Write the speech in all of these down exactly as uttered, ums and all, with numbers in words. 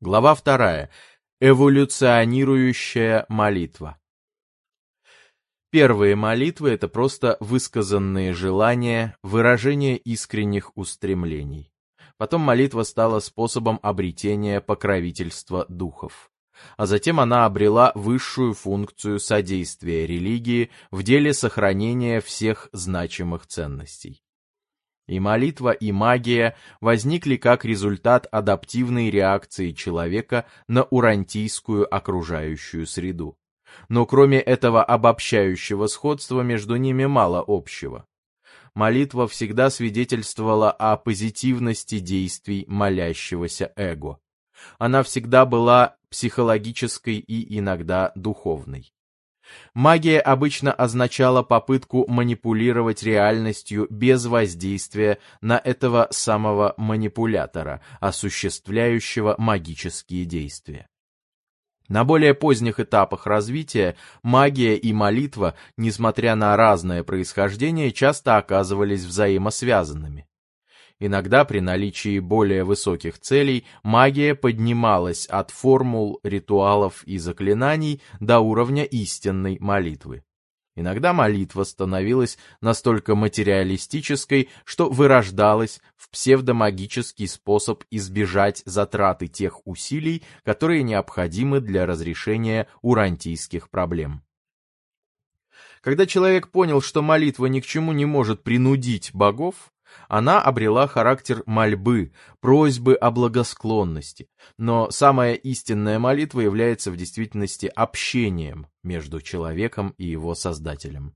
Глава вторая. Эволюционирующая молитва. Первые молитвы — это просто высказанные желания, выражение искренних устремлений. Потом молитва стала способом обретения покровительства духов. А затем она обрела высшую функцию содействия религии в деле сохранения всех значимых ценностей. И молитва, и магия возникли как результат адаптивной реакции человека на урантийскую окружающую среду. Но кроме этого обобщающего сходства между ними мало общего. Молитва всегда свидетельствовала о позитивности действий молящегося эго. Она всегда была психологической и иногда духовной. Магия обычно означала попытку манипулировать реальностью без воздействия на этого самого манипулятора, осуществляющего магические действия. На более поздних этапах развития магия и молитва, несмотря на разное происхождение, часто оказывались взаимосвязанными. Иногда при наличии более высоких целей магия поднималась от формул, ритуалов и заклинаний до уровня истинной молитвы. Иногда молитва становилась настолько материалистической, что вырождалась в псевдомагический способ избежать затраты тех усилий, которые необходимы для разрешения урантийских проблем. Когда человек понял, что молитва ни к чему не может принудить богов, она обрела характер мольбы, просьбы о благосклонности, но самая истинная молитва является в действительности общением между человеком и его Создателем.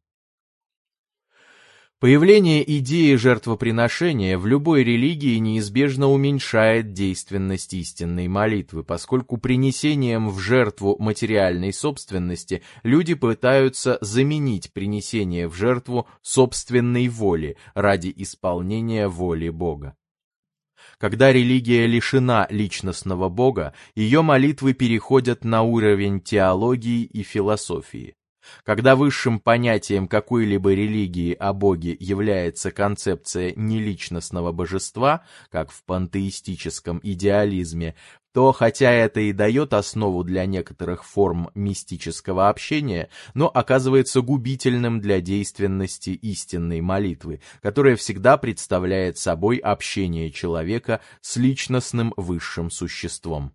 Появление идеи жертвоприношения в любой религии неизбежно уменьшает действенность истинной молитвы, поскольку принесением в жертву материальной собственности люди пытаются заменить принесение в жертву собственной воли ради исполнения воли Бога. Когда религия лишена личностного Бога, ее молитвы переходят на уровень теологии и философии. Когда высшим понятием какой-либо религии о Боге является концепция неличностного божества, как в пантеистическом идеализме, то, хотя это и дает основу для некоторых форм мистического общения, но оказывается губительным для действенности истинной молитвы, которая всегда представляет собой общение человека с личностным высшим существом.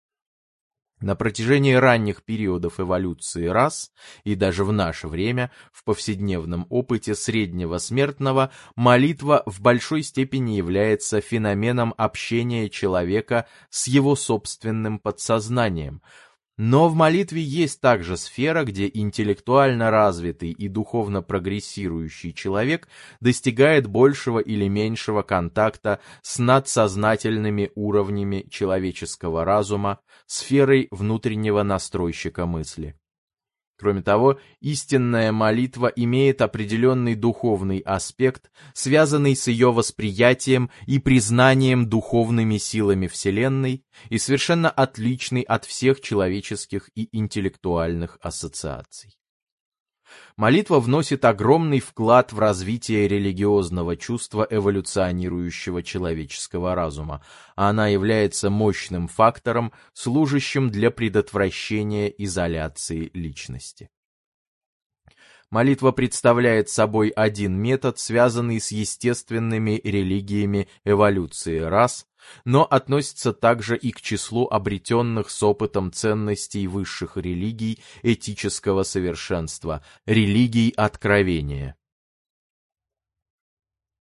На протяжении ранних периодов эволюции рас, и даже в наше время, в повседневном опыте среднего смертного, молитва в большой степени является феноменом общения человека с его собственным подсознанием. Но в молитве есть также сфера, где интеллектуально развитый и духовно прогрессирующий человек достигает большего или меньшего контакта с надсознательными уровнями человеческого разума, сферой внутреннего настройщика мысли. Кроме того, истинная молитва имеет определенный духовный аспект, связанный с ее восприятием и признанием духовными силами Вселенной и совершенно отличный от всех человеческих и интеллектуальных ассоциаций. Молитва вносит огромный вклад в развитие религиозного чувства эволюционирующего человеческого разума, а она является мощным фактором, служащим для предотвращения изоляции личности. Молитва представляет собой один метод, связанный с естественными религиями эволюции рас, но относится также и к числу обретенных с опытом ценностей высших религий этического совершенства, религий откровения.